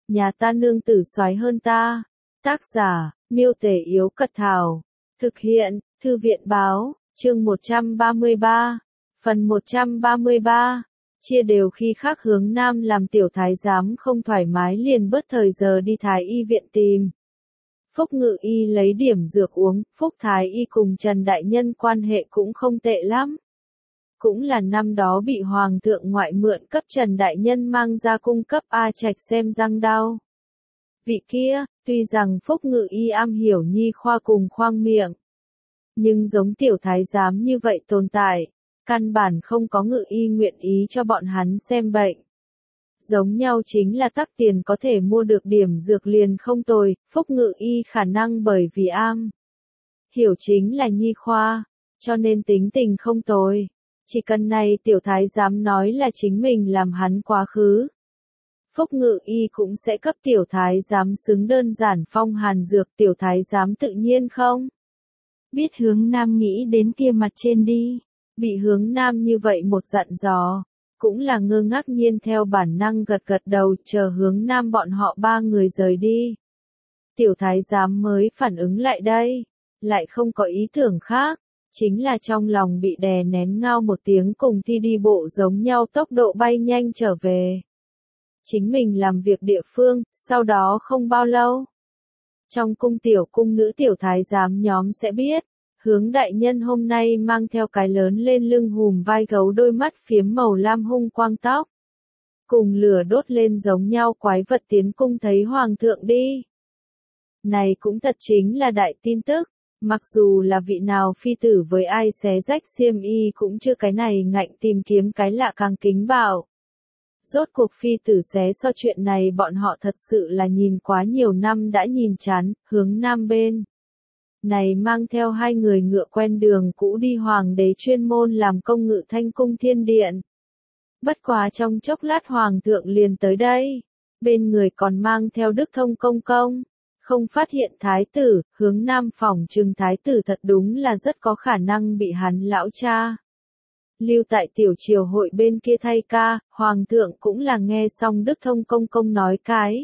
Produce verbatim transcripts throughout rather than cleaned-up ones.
nhà ta nương tử soái hơn ta. Tác giả, Miêu Tể Yếu Cật Thảo. Thực hiện, Thư viện Báo, chương một trăm ba mươi ba. Phần một trăm ba mươi ba. Chia đều khi khác hướng nam làm tiểu thái giám không thoải mái liền bớt thời giờ đi thái y viện tìm. Phúc Ngự Y lấy điểm dược uống, Phúc Thái Y cùng Trần Đại Nhân quan hệ cũng không tệ lắm. Cũng là năm đó bị Hoàng thượng ngoại mượn cấp Trần Đại Nhân mang ra cung cấp A Trạch xem răng đau. Vị kia, tuy rằng Phúc Ngự Y am hiểu nhi khoa cùng khoang miệng, nhưng giống tiểu thái giám như vậy tồn tại, căn bản không có Ngự Y nguyện ý cho bọn hắn xem bệnh. Giống nhau chính là tắc tiền có thể mua được điểm dược liền không tồi, Phúc Ngự Y khả năng bởi vì am hiểu chính là nhi khoa, cho nên tính tình không tồi. Chỉ cần này tiểu thái giám nói là chính mình làm hắn quá khứ, Phúc Ngự Y cũng sẽ cấp tiểu thái giám xứng đơn giản phong hàn dược, tiểu thái giám tự nhiên không biết hướng nam nghĩ đến kia mặt trên đi, bị hướng nam như vậy một dặn dò, cũng là ngơ ngác nhiên theo bản năng gật gật đầu chờ hướng nam bọn họ ba người rời đi. Tiểu thái giám mới phản ứng lại đây, lại không có ý tưởng khác, chính là trong lòng bị đè nén ngao một tiếng cùng thi đi bộ giống nhau tốc độ bay nhanh trở về. Chính mình làm việc địa phương, sau đó không bao lâu. Trong cung tiểu cung nữ tiểu thái giám nhóm sẽ biết, hướng đại nhân hôm nay mang theo cái lớn lên lưng hùm vai gấu đôi mắt phiếm màu lam hung quang tóc. Cùng lửa đốt lên giống nhau quái vật tiến cung thấy hoàng thượng đi. Này cũng thật chính là đại tin tức, mặc dù là vị nào phi tử với ai xé rách xiêm y cũng chưa cái này ngạnh tìm kiếm cái lạ càng kính bảo. Rốt cuộc phi tử xé so chuyện này bọn họ thật sự là nhìn quá nhiều năm đã nhìn chán, hướng nam bên này mang theo hai người ngựa quen đường cũ đi hoàng đế chuyên môn làm công ngự thanh cung thiên điện. Bất quá trong chốc lát hoàng thượng liền tới đây, bên người còn mang theo Đức Thông công công, không phát hiện thái tử, hướng nam phỏng trừng thái tử thật đúng là rất có khả năng bị hắn lão cha lưu tại tiểu triều hội bên kia thay ca, hoàng thượng cũng là nghe xong Đức Thông công công nói cái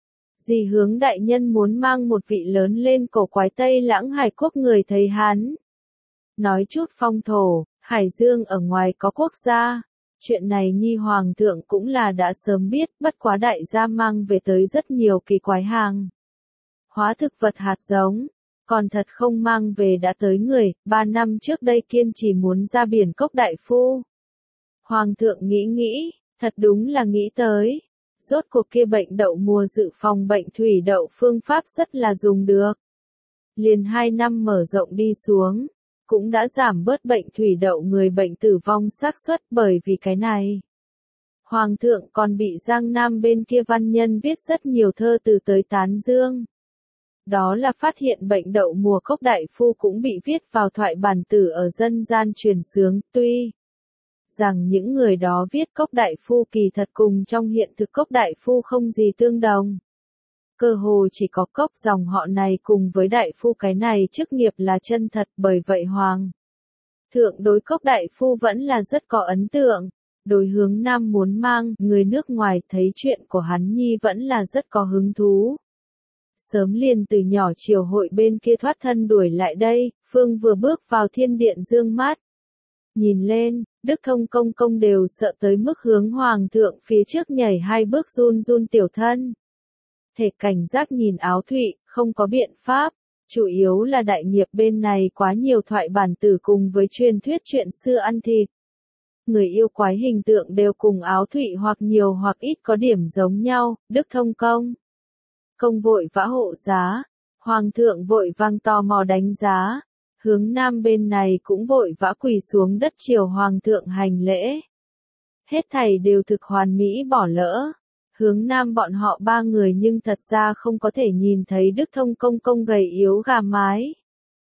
gì hướng đại nhân muốn mang một vị lớn lên cổ quái Tây Lãng Hải quốc người thấy hắn. Nói chút phong thổ, Hải Dương ở ngoài có quốc gia. Chuyện này nhi hoàng thượng cũng là đã sớm biết, bất quá đại gia mang về tới rất nhiều kỳ quái hàng. Hóa thực vật hạt giống, còn thật không mang về đã tới người, ba năm trước đây kiên trì muốn ra biển cốc đại phu. Hoàng thượng nghĩ nghĩ, thật đúng là nghĩ tới. Rốt cuộc kia bệnh đậu mùa dự phòng bệnh thủy đậu phương pháp rất là dùng được. Liền hai năm mở rộng đi xuống, cũng đã giảm bớt bệnh thủy đậu người bệnh tử vong xác suất bởi vì cái này. Hoàng thượng còn bị Giang Nam bên kia văn nhân viết rất nhiều thơ từ tới tán dương. Đó là phát hiện bệnh đậu mùa cốc đại phu cũng bị viết vào thoại bản tử ở dân gian truyền xướng, tuy rằng những người đó viết cốc đại phu kỳ thật cùng trong hiện thực cốc đại phu không gì tương đồng. Cơ hồ chỉ có cốc dòng họ này cùng với đại phu cái này chức nghiệp là chân thật, bởi vậy hoàng thượng đối cốc đại phu vẫn là rất có ấn tượng. Đối hướng nam muốn mang người nước ngoài thấy chuyện của hắn nhi vẫn là rất có hứng thú. Sớm liền từ nhỏ triều hội bên kia thoát thân đuổi lại đây, Phương vừa bước vào thiên điện dương mắt. Nhìn lên, Đức Thông công công đều sợ tới mức hướng hoàng thượng phía trước nhảy hai bước run run tiểu thân. Thể cảnh giác nhìn Áo Thụy, không có biện pháp, chủ yếu là đại nghiệp bên này quá nhiều thoại bản tử cùng với truyền thuyết chuyện xưa ăn thịt. Người yêu quái hình tượng đều cùng Áo Thụy hoặc nhiều hoặc ít có điểm giống nhau, Đức Thông công công vội vã hộ giá, hoàng thượng vội vang tò mò đánh giá. Hướng nam bên này cũng vội vã quỳ xuống đất triều hoàng thượng hành lễ. Hết thảy đều thực hoàn mỹ bỏ lỡ. Hướng nam bọn họ ba người nhưng thật ra không có thể nhìn thấy Đức Thông công công gầy yếu gà mái.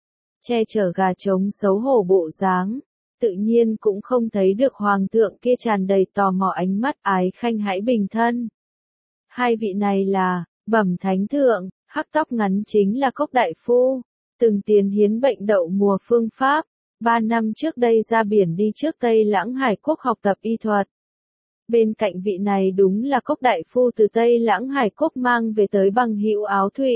Che chở gà trống xấu hổ bộ dáng. Tự nhiên cũng không thấy được hoàng thượng kia tràn đầy tò mò ánh mắt ái khanh hãi bình thân. Hai vị này là, bẩm thánh thượng, hắc tóc ngắn chính là cốc đại phu. Từng tiến hiến bệnh đậu mùa phương pháp, ba năm trước đây ra biển đi trước Tây Lãng Hải quốc học tập y thuật. Bên cạnh vị này đúng là Cốc đại phu từ Tây Lãng Hải Quốc mang về tới bằng hữu Áo Thụy.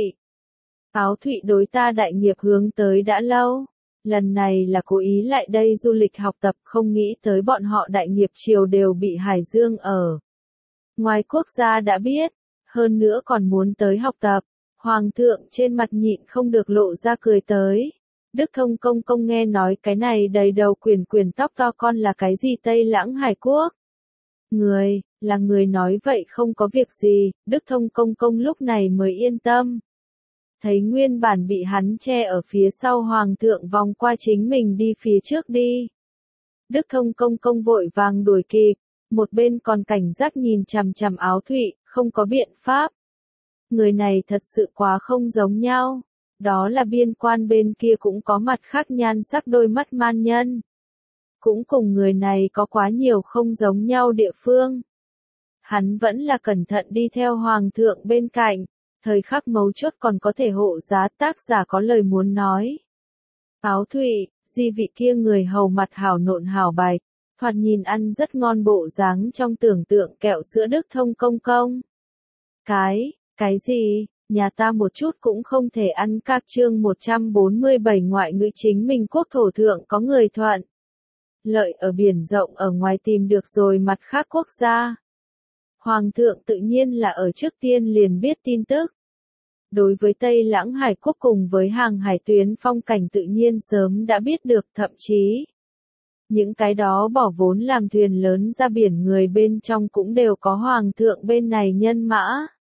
Áo Thụy đối ta đại nghiệp hướng tới đã lâu. Lần này là cố ý lại đây du lịch học tập, không nghĩ tới bọn họ đại nghiệp triều đều bị Hải Dương ở ngoài quốc gia đã biết, hơn nữa còn muốn tới học tập. Hoàng thượng trên mặt nhịn không được lộ ra cười tới. Đức Thông công công nghe nói cái này đầy đầu quyền quyền tóc to con là cái gì Tây Lãng Hải Quốc. Người, là người nói vậy không có việc gì, Đức Thông công công lúc này mới yên tâm. Thấy nguyên bản bị hắn che ở phía sau hoàng thượng vòng qua chính mình đi phía trước đi. Đức Thông công công vội vàng đuổi kịp, một bên còn cảnh giác nhìn chằm chằm Áo Thụy, không có biện pháp. Người này thật sự quá không giống nhau. Đó là biên quan bên kia cũng có mặt khác nhan sắc đôi mắt man nhân. Cũng cùng người này có quá nhiều không giống nhau địa phương. Hắn vẫn là cẩn thận đi theo hoàng thượng bên cạnh, thời khắc mấu chốt còn có thể hộ giá. Tác giả có lời muốn nói. Áo Thụy, di vị kia người hầu mặt hảo nộn hảo bạch, thoạt nhìn ăn rất ngon bộ dáng trong tưởng tượng kẹo sữa Đức Thông công công. Cái, cái gì? Nhà ta một chút cũng không thể ăn. Các chương một trăm bốn mươi bảy ngoại ngữ chính mình quốc thổ thượng có người thuận lợi ở biển rộng ở ngoài tìm được rồi mặt khác quốc gia. Hoàng thượng tự nhiên là ở trước tiên liền biết tin tức. Đối với Tây Lãng Hải Quốc cùng với hàng hải tuyến phong cảnh tự nhiên sớm đã biết được, thậm chí những cái đó bỏ vốn làm thuyền lớn ra biển người bên trong cũng đều có hoàng thượng bên này nhân mã.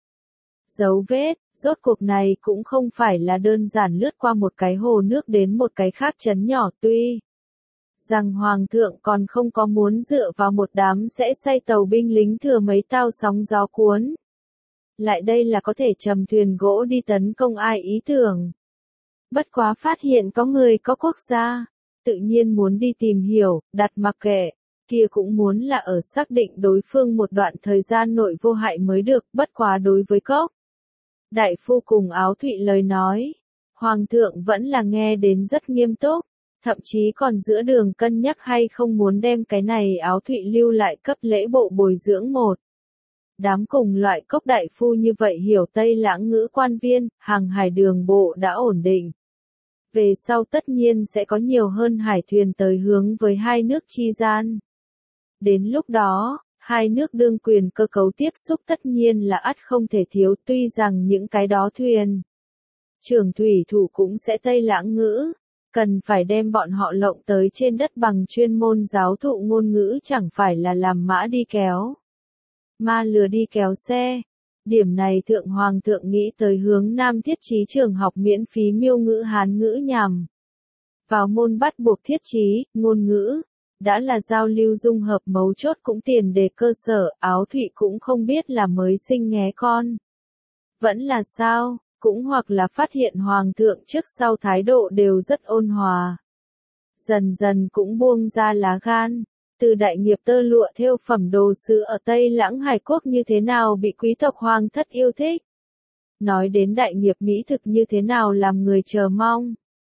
Dấu vết, rốt cuộc này cũng không phải là đơn giản lướt qua một cái hồ nước đến một cái khác trấn nhỏ, tuy rằng hoàng thượng còn không có muốn dựa vào một đám sẽ xây tàu binh lính thừa mấy tao sóng gió cuốn lại đây là có thể trầm thuyền gỗ đi tấn công ai ý tưởng. Bất quá phát hiện có người có quốc gia, tự nhiên muốn đi tìm hiểu, đặt mặc kệ, kia cũng muốn là ở xác định đối phương một đoạn thời gian nội vô hại mới được. Bất quá đối với Cốc đại phu cùng Áo Thụy lời nói, hoàng thượng vẫn là nghe đến rất nghiêm túc, thậm chí còn giữa đường cân nhắc hay không muốn đem cái này Áo Thụy lưu lại cấp lễ bộ bồi dưỡng một. Đám cùng loại Cốc đại phu như vậy hiểu Tây Lãng ngữ quan viên, hàng hải đường bộ đã ổn định. Về sau tất nhiên sẽ có nhiều hơn hải thuyền tới hướng với hai nước chi gian. Đến lúc đó, hai nước đương quyền cơ cấu tiếp xúc tất nhiên là ắt không thể thiếu, tuy rằng những cái đó thuyền trưởng thủy thủ cũng sẽ Tây Lãng ngữ, cần phải đem bọn họ lộng tới trên đất bằng chuyên môn giáo thụ ngôn ngữ, chẳng phải là làm mã đi kéo ma lừa đi kéo xe. Điểm này thượng hoàng thượng nghĩ tới hướng Nam thiết trí trường học miễn phí miêu ngữ Hán ngữ nhằm vào môn bắt buộc thiết trí, ngôn ngữ, đã là giao lưu dung hợp mấu chốt cũng tiền đề cơ sở. Áo Thụy cũng không biết là mới sinh nghé con, vẫn là sao, cũng hoặc là phát hiện hoàng thượng trước sau thái độ đều rất ôn hòa. Dần dần cũng buông ra lá gan. Từ đại nghiệp tơ lụa thêu phẩm đồ sứ ở Tây Lãng Hải Quốc như thế nào bị quý tộc hoàng thất yêu thích. Nói đến đại nghiệp mỹ thực như thế nào làm người chờ mong.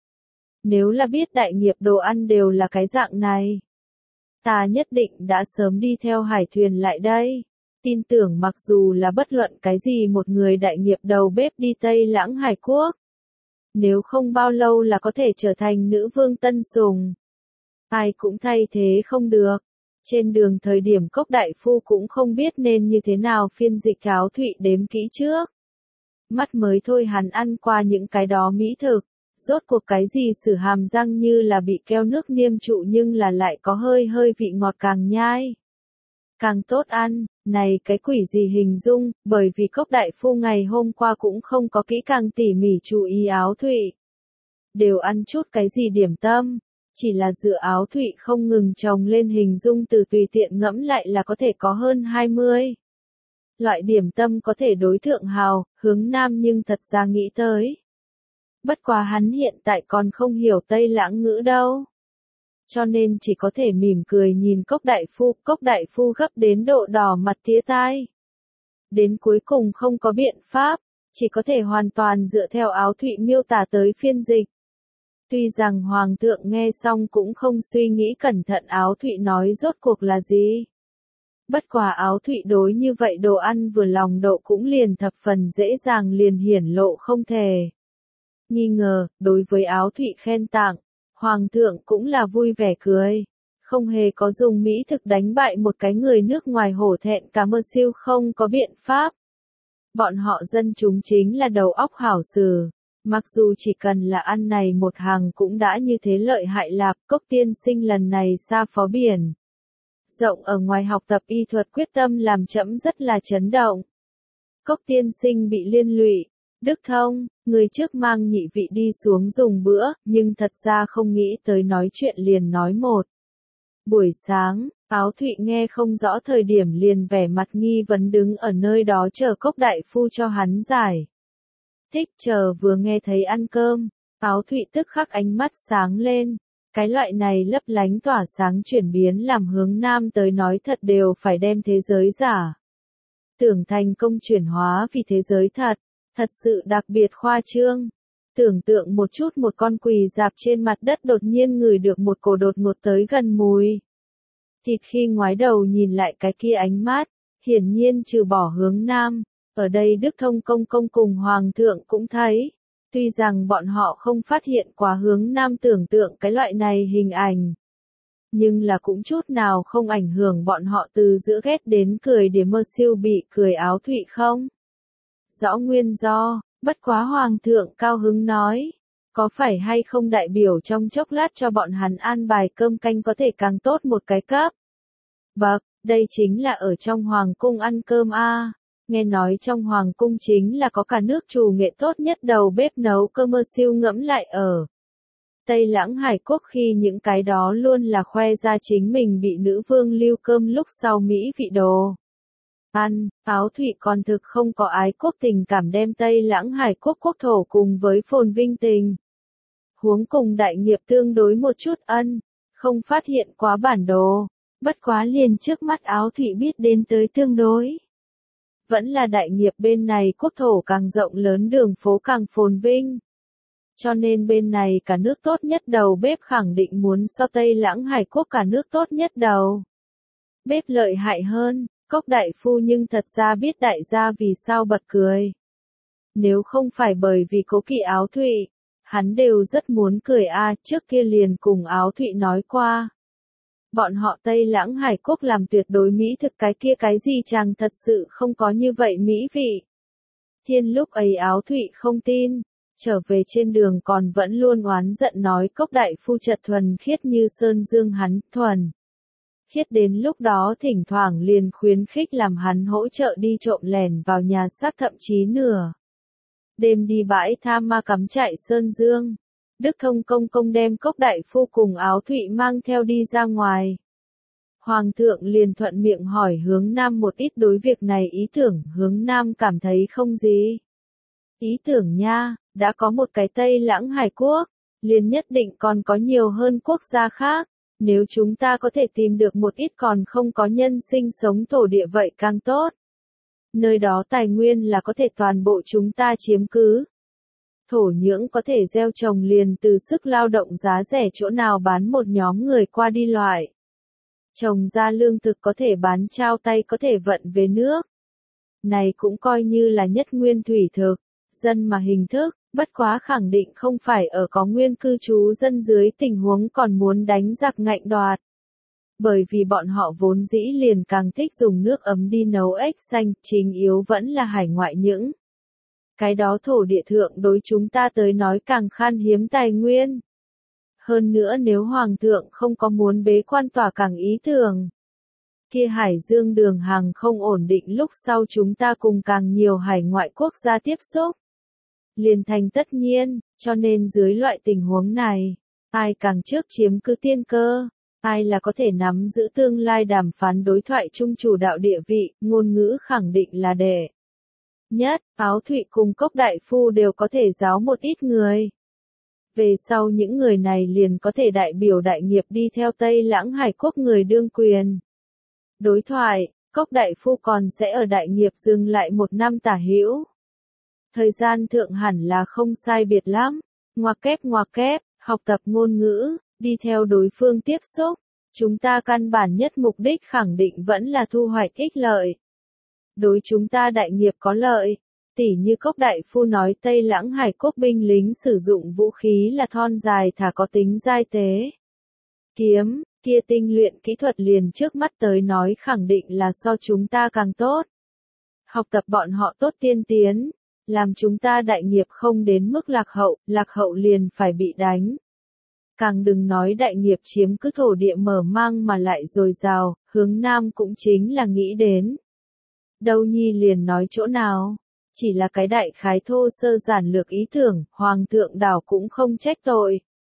Nếu là biết đại nghiệp đồ ăn đều là cái dạng này, ta nhất định đã sớm đi theo hải thuyền lại đây. Tin tưởng mặc dù là bất luận cái gì một người đại nghiệp đầu bếp đi Tây Lãng Hải Quốc, nếu không bao lâu là có thể trở thành nữ vương tân sùng. Ai cũng thay thế không được. Trên đường thời điểm Cốc đại phu cũng không biết nên như thế nào phiên dịch. Áo Thụy đếm kỹ trước mắt mới thôi hắn ăn qua những cái đó mỹ thực, rốt cuộc cái gì sử hàm răng như là bị keo nước niêm trụ nhưng là lại có hơi hơi vị ngọt càng nhai càng tốt ăn. Này cái quỷ gì hình dung, bởi vì Cốc đại phu ngày hôm qua cũng không có kỹ càng tỉ mỉ chú ý Áo Thụy đều ăn chút cái gì điểm tâm. Chỉ là dựa Áo Thụy không ngừng chồng lên hình dung từ tùy tiện ngẫm lại là có thể có hơn hai mươi loại điểm tâm có thể đối thượng hào, hướng Nam nhưng thật ra nghĩ tới. Bất quá hắn hiện tại còn không hiểu Tây Lãng ngữ đâu. Cho nên chỉ có thể mỉm cười nhìn Cốc đại phu. Cốc đại phu gấp đến độ đỏ mặt tía tai. Đến cuối cùng không có biện pháp, chỉ có thể hoàn toàn dựa theo Áo Thụy miêu tả tới phiên dịch. Tuy rằng hoàng thượng nghe xong cũng không suy nghĩ cẩn thận Áo Thụy nói rốt cuộc là gì. Bất quá Áo Thụy đối như vậy đồ ăn vừa lòng độ cũng liền thập phần dễ dàng liền hiển lộ không thể nghi ngờ, đối với Áo Thụy khen tặng, Hoàng thượng cũng là vui vẻ cười. Không hề có dùng mỹ thực đánh bại một cái người nước ngoài hổ thẹn cả mơ siêu không có biện pháp. Bọn họ dân chúng chính là đầu óc hảo sử. Mặc dù chỉ cần là ăn này một hàng cũng đã như thế lợi hại lạp, Cốc tiên sinh lần này xa phó biển rộng ở ngoài học tập y thuật quyết tâm làm trẫm rất là chấn động. Cốc tiên sinh bị liên lụy, Đức Thông, người trước mang nhị vị đi xuống dùng bữa, nhưng thật ra không nghĩ tới nói chuyện liền nói một. Buổi sáng, Áo Thụy nghe không rõ thời điểm liền vẻ mặt nghi vấn đứng ở nơi đó chờ Cốc đại phu cho hắn giải. Thích chờ vừa nghe thấy ăn cơm, Áo Thụy tức khắc ánh mắt sáng lên. Cái loại này lấp lánh tỏa sáng chuyển biến làm hướng nam tới nói thật đều phải đem thế giới giả tưởng thành công chuyển hóa vì thế giới thật, thật sự đặc biệt khoa trương. Tưởng tượng một chút một con quỳ dạp trên mặt đất đột nhiên ngửi được một cổ đột ngột tới gần mùi thịt khi ngoái đầu nhìn lại cái kia ánh mắt, hiển nhiên trừ bỏ hướng nam, ở đây Đức Thông công công cùng Hoàng thượng cũng thấy. Tuy rằng bọn họ không phát hiện quá hướng nam tưởng tượng cái loại này hình ảnh, nhưng là cũng chút nào không ảnh hưởng bọn họ từ giữa ghét đến cười để mơ siêu bị cười Áo Thụy không. Rõ nguyên do, bất quá Hoàng thượng cao hứng nói, có phải hay không đại biểu trong chốc lát cho bọn hắn an bài cơm canh có thể càng tốt một cái cấp. Bậc, đây chính là ở trong Hoàng cung ăn cơm a. Nghe nói trong Hoàng cung chính là có cả nước trù nghệ tốt nhất đầu bếp nấu cơm mơ siêu ngẫm lại ở Tây Lãng Hải Quốc khi những cái đó luôn là khoe ra chính mình bị nữ vương lưu cơm lúc sau Mỹ vị đồ. Ăn, Áo Thụy còn thực không có ái quốc tình cảm đem Tây Lãng Hải Quốc quốc thổ cùng với phồn vinh tình. Huống cùng đại nghiệp tương đối một chút ân, không phát hiện quá bản đồ, bất quá liền trước mắt Áo Thụy biết đến tới tương đối. Vẫn là đại nghiệp bên này quốc thổ càng rộng lớn đường phố càng phồn vinh. Cho nên bên này cả nước tốt nhất đầu bếp khẳng định muốn so Tây Lãng Hải Quốc cả nước tốt nhất đầu bếp lợi hại hơn. Cốc đại phu nhưng thật ra biết đại gia vì sao bật cười. Nếu không phải bởi vì cố kỵ Áo Thụy, hắn đều rất muốn cười a. Trước kia liền cùng Áo Thụy nói qua. Bọn họ Tây Lãng Hải Quốc làm tuyệt đối mỹ thực cái kia cái gì chàng thật sự không có như vậy mỹ vị. Thiên lúc ấy Áo Thụy không tin, trở về trên đường còn vẫn luôn oán giận nói Cốc đại phu chật thuần khiết như sơn dương hắn, thuần khiết đến lúc đó thỉnh thoảng liền khuyến khích làm hắn hỗ trợ đi trộm lẻn vào nhà xác thậm chí nửa đêm đi bãi tha ma cắm trại sơn dương. Đức Thông công công đem Cốc đại phu cùng Áo Thụy mang theo đi ra ngoài. Hoàng thượng liền thuận miệng hỏi hướng nam một ít đối việc này ý tưởng, hướng nam cảm thấy không gì. Ý tưởng nha, đã có một cái Tây Lãng Hải Quốc, liền nhất định còn có nhiều hơn quốc gia khác. Nếu chúng ta có thể tìm được một ít còn không có nhân sinh sống thổ địa vậy càng tốt. Nơi đó tài nguyên là có thể toàn bộ chúng ta chiếm cứ. Thổ nhưỡng có thể gieo trồng liền từ sức lao động giá rẻ chỗ nào bán một nhóm người qua đi loại. Trồng ra lương thực có thể bán trao tay có thể vận về nước. Này cũng coi như là nhất nguyên thủy thực, dân mà hình thức, bất quá khẳng định không phải ở có nguyên cư trú dân dưới tình huống còn muốn đánh giặc ngạnh đoạt. Bởi vì bọn họ vốn dĩ liền càng thích dùng nước ấm đi nấu ếch xanh, chính yếu vẫn là hải ngoại những. Cái đó thổ địa thượng đối chúng ta tới nói càng khan hiếm tài nguyên. Hơn nữa nếu Hoàng thượng không có muốn bế quan tỏa càng ý tưởng. Kia Hải Dương đường hàng không ổn định lúc sau chúng ta cùng càng nhiều hải ngoại quốc gia tiếp xúc. Liền thành tất nhiên, cho nên dưới loại tình huống này, ai càng trước chiếm cứ tiên cơ, ai là có thể nắm giữ tương lai đàm phán đối thoại chung chủ đạo địa vị, ngôn ngữ khẳng định là đệ nhất. Áo Thụy cùng Cốc đại phu đều có thể giáo một ít người. Về sau những người này liền có thể đại biểu đại nghiệp đi theo Tây Lãng Hải Quốc người đương quyền. Đối thoại, Cốc đại phu còn sẽ ở đại nghiệp dừng lại một năm tả hữu. Thời gian thượng hẳn là không sai biệt lắm, ngoặc kép ngoặc kép, học tập ngôn ngữ, đi theo đối phương tiếp xúc, Chúng ta căn bản nhất mục đích khẳng định vẫn là thu hoạch ích lợi. Đối chúng ta đại nghiệp có lợi. Tỉ như Cốc đại phu nói Tây Lãng Hải quốc binh lính sử dụng vũ khí là thon dài thả có tính giai tế. Kiếm, kia tinh luyện kỹ thuật liền trước mắt tới nói khẳng định là so chúng ta càng tốt. Học tập bọn họ tốt tiên tiến, làm chúng ta đại nghiệp không đến mức lạc hậu, lạc hậu liền phải bị đánh. Càng đừng nói đại nghiệp chiếm cứ thổ địa mở mang mà lại dồi dào, hướng Nam cũng chính là nghĩ đến. Đâu nhi liền nói chỗ nào, chỉ là cái đại khái thô sơ giản lược ý tưởng, Hoàng thượng đảo cũng không trách tội.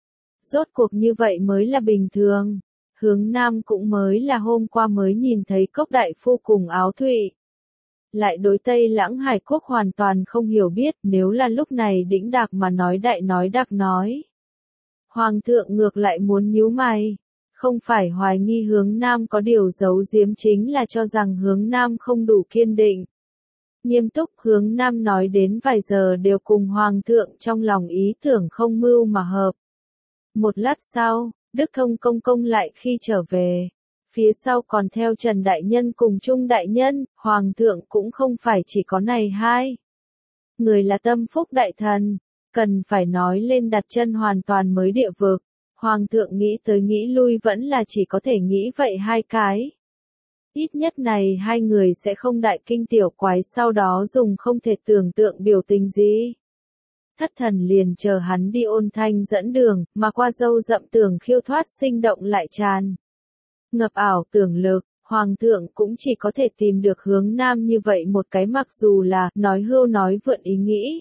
Rốt cuộc như vậy mới là bình thường, hướng Nam cũng mới là hôm qua mới nhìn thấy Cốc đại phu cùng Áo Thụy. Lại đối Tây Lãng Hải quốc hoàn toàn không hiểu biết, nếu là lúc này đĩnh đạc mà nói đại nói đặc nói. Hoàng thượng ngược lại muốn nhíu mày, không phải hoài nghi hướng Nam có điều giấu giếm, chính là cho rằng hướng Nam không đủ kiên định. Nghiêm túc hướng Nam nói đến vài giờ đều cùng Hoàng thượng trong lòng ý tưởng không mưu mà hợp. Một lát sau, Đức Thông công công lại khi trở về. Phía sau còn theo Trần Đại Nhân cùng Trung Đại Nhân, Hoàng thượng cũng không phải chỉ có này hai. Người là tâm phúc đại thần, cần phải nói lên đặt chân hoàn toàn mới địa vực. Hoàng thượng nghĩ tới nghĩ lui vẫn là chỉ có thể nghĩ vậy hai cái. Ít nhất này hai người sẽ không đại kinh tiểu quái sau đó dùng không thể tưởng tượng biểu tình gì. Thất thần liền chờ hắn đi ôn thanh dẫn đường, mà qua dâu rậm tường khiêu thoát sinh động lại tràn. Ngập ảo tưởng lực, Hoàng thượng cũng chỉ có thể tìm được hướng Nam như vậy một cái, mặc dù là nói hưu nói vượn ý nghĩ.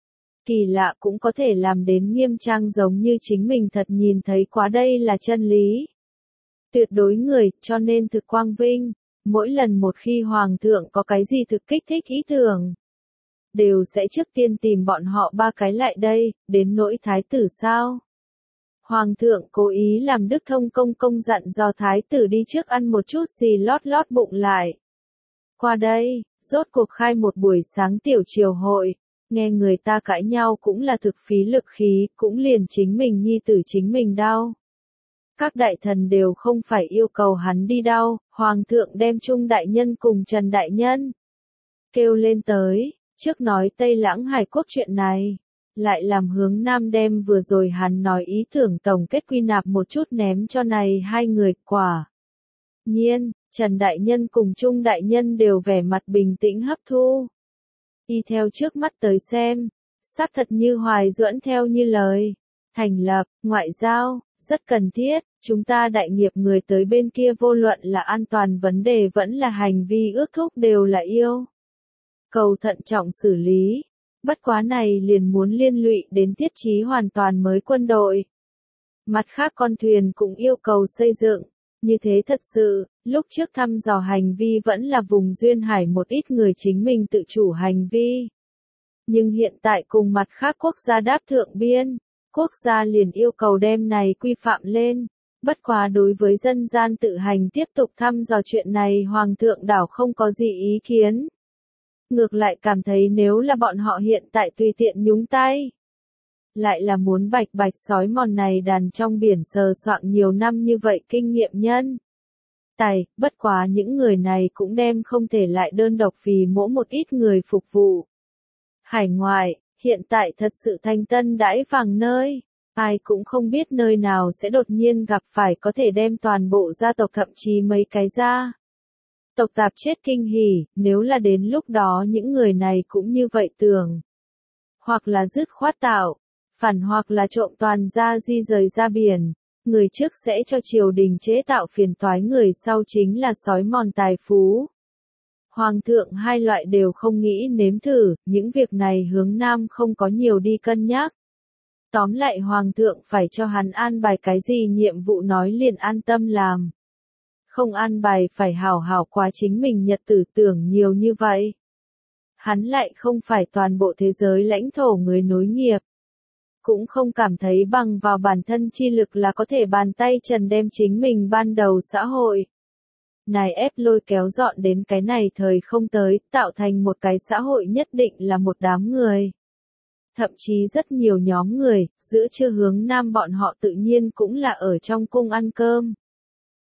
Kỳ lạ cũng có thể làm đến nghiêm trang giống như chính mình thật nhìn thấy quá, đây là chân lý. Tuyệt đối người, cho nên thực quang vinh, mỗi lần một khi Hoàng thượng có cái gì thực kích thích ý tưởng, đều sẽ trước tiên tìm bọn họ ba cái lại đây, đến nỗi thái tử sao. Hoàng thượng cố ý làm Đức Thông công công dặn dò thái tử đi trước ăn một chút gì lót lót bụng lại. Qua đây, rốt cuộc khai một buổi sáng tiểu triều hội, nghe người ta cãi nhau cũng là thực phí lực khí, cũng liền chính mình nhi tử chính mình đau. Các đại thần đều không phải yêu cầu hắn đi đau, Hoàng thượng đem Trung Đại Nhân cùng Trần Đại Nhân kêu lên tới, trước nói Tây Lãng Hải quốc chuyện này. Lại làm hướng Nam đem vừa rồi hắn nói ý tưởng tổng kết quy nạp một chút ném cho này hai người. Quả nhiên, Trần Đại Nhân cùng Trung Đại Nhân đều vẻ mặt bình tĩnh hấp thu. Y theo trước mắt tới xem, xác thật như Hoài Duẫn theo như lời. Thành lập, ngoại giao, rất cần thiết, chúng ta đại nghiệp người tới bên kia vô luận là an toàn vấn đề vẫn là hành vi ước thúc đều là yêu cầu thận trọng xử lý. Bất quá này liền muốn liên lụy đến thiết trí hoàn toàn mới quân đội. Mặt khác con thuyền cũng yêu cầu xây dựng, như thế thật sự, lúc trước thăm dò hành vi vẫn là vùng duyên hải một ít người chính mình tự chủ hành vi. Nhưng hiện tại cùng mặt khác quốc gia đáp thượng biên, quốc gia liền yêu cầu đem này quy phạm lên. Bất quá đối với dân gian tự hành tiếp tục thăm dò chuyện này Hoàng thượng đảo không có gì ý kiến. Ngược lại cảm thấy nếu là bọn họ hiện tại tùy tiện nhúng tay, lại là muốn bạch bạch sói mòn này đàn trong biển sờ soạng nhiều năm như vậy kinh nghiệm nhân. Tài, bất quá những người này cũng đem không thể lại đơn độc vì mỗi một ít người phục vụ. Hải ngoại, hiện tại thật sự thanh tân đãi vàng nơi, ai cũng không biết nơi nào sẽ đột nhiên gặp phải có thể đem toàn bộ gia tộc thậm chí mấy cái gia tộc tạp chết kinh hỉ, nếu là đến lúc đó những người này cũng như vậy tưởng. Hoặc là dứt khoát tạo, phản hoặc là trộm toàn gia di rời ra biển, người trước sẽ cho triều đình chế tạo phiền toái, người sau chính là sói mòn tài phú. Hoàng thượng hai loại đều không nghĩ nếm thử, những việc này hướng Nam không có nhiều đi cân nhắc. Tóm lại Hoàng thượng phải cho hắn an bài cái gì nhiệm vụ nói liền an tâm làm. Không an bài phải hảo hảo quá chính mình nhật tử tưởng nhiều như vậy. Hắn lại không phải toàn bộ thế giới lãnh thổ người nối nghiệp. Cũng không cảm thấy bằng vào bản thân chi lực là có thể bàn tay trần đem chính mình ban đầu xã hội. Này ép lôi kéo dọn đến cái này thời không tới, tạo thành một cái xã hội nhất định là một đám người. Thậm chí rất nhiều nhóm người, giữa trưa hướng Nam bọn họ tự nhiên cũng là ở trong cung ăn cơm.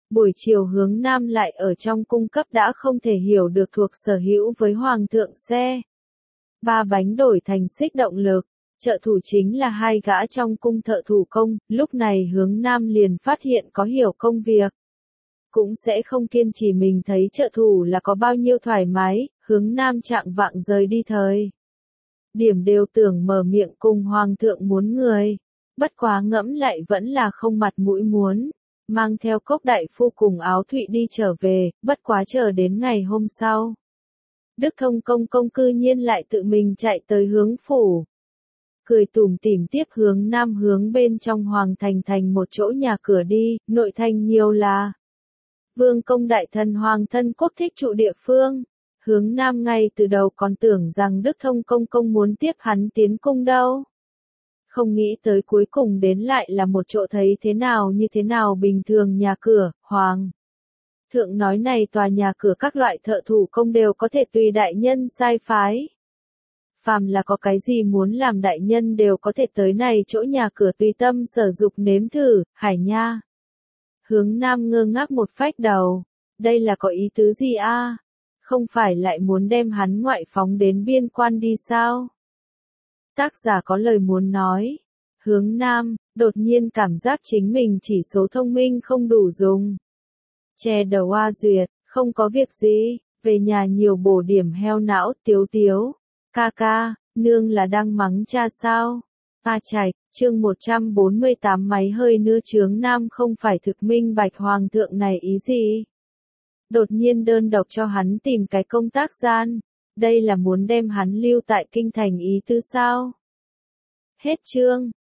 Buổi chiều hướng nam lại ở trong cung cấp đã không thể hiểu được thuộc sở hữu với hoàng thượng xe. Ba bánh đổi thành xích động lực, trợ thủ chính là hai gã trong cung thợ thủ công, lúc này hướng nam liền phát hiện có hiểu công việc. Cũng sẽ không kiên trì mình thấy trợ thủ là có bao nhiêu thoải mái, hướng nam trạng vạng rời đi thời. Điểm đều tưởng mở miệng cùng hoàng thượng muốn người, bất quá ngẫm lại vẫn là không mặt mũi muốn, mang theo cốc đại phu cùng áo thụy đi trở về, bất quá chờ đến ngày hôm sau. Đức Thông công công cư nhiên lại tự mình chạy tới hướng phủ. Cười tủm tỉm tiếp hướng nam hướng bên trong hoàng thành thành một chỗ nhà cửa đi, nội thành nhiều là vương công đại thần hoàng thân quốc thích trụ địa phương. Hướng nam ngay từ đầu còn tưởng rằng Đức Thông công công muốn tiếp hắn tiến cung đâu. Không nghĩ tới cuối cùng đến lại là một chỗ thấy thế nào như thế nào bình thường nhà cửa, hoàng. Thượng nói này tòa nhà cửa các loại thợ thủ công đều có thể tùy đại nhân sai phái. Phàm là có cái gì muốn làm đại nhân đều có thể tới này chỗ nhà cửa tùy tâm sở dục nếm thử, hải nha. Hướng nam ngơ ngác một phách đầu, đây là có ý tứ gì a? Không phải lại muốn đem hắn ngoại phóng đến biên quan đi sao? Tác giả có lời muốn nói. Hướng nam, đột nhiên cảm giác chính mình chỉ số thông minh không đủ dùng. Che đầu a duyệt, không có việc gì, về nhà nhiều bổ điểm heo não, tiếu tiếu. Ca ca, nương là đang mắng cha sao? A Trạch, chương một trăm bốn mươi tám máy hơi nưa chướng nam không phải thực minh bạch hoàng thượng này ý gì? Đột nhiên đơn độc cho hắn tìm cái công tác gian, đây là muốn đem hắn lưu tại kinh thành ý tứ sao? Hết chương.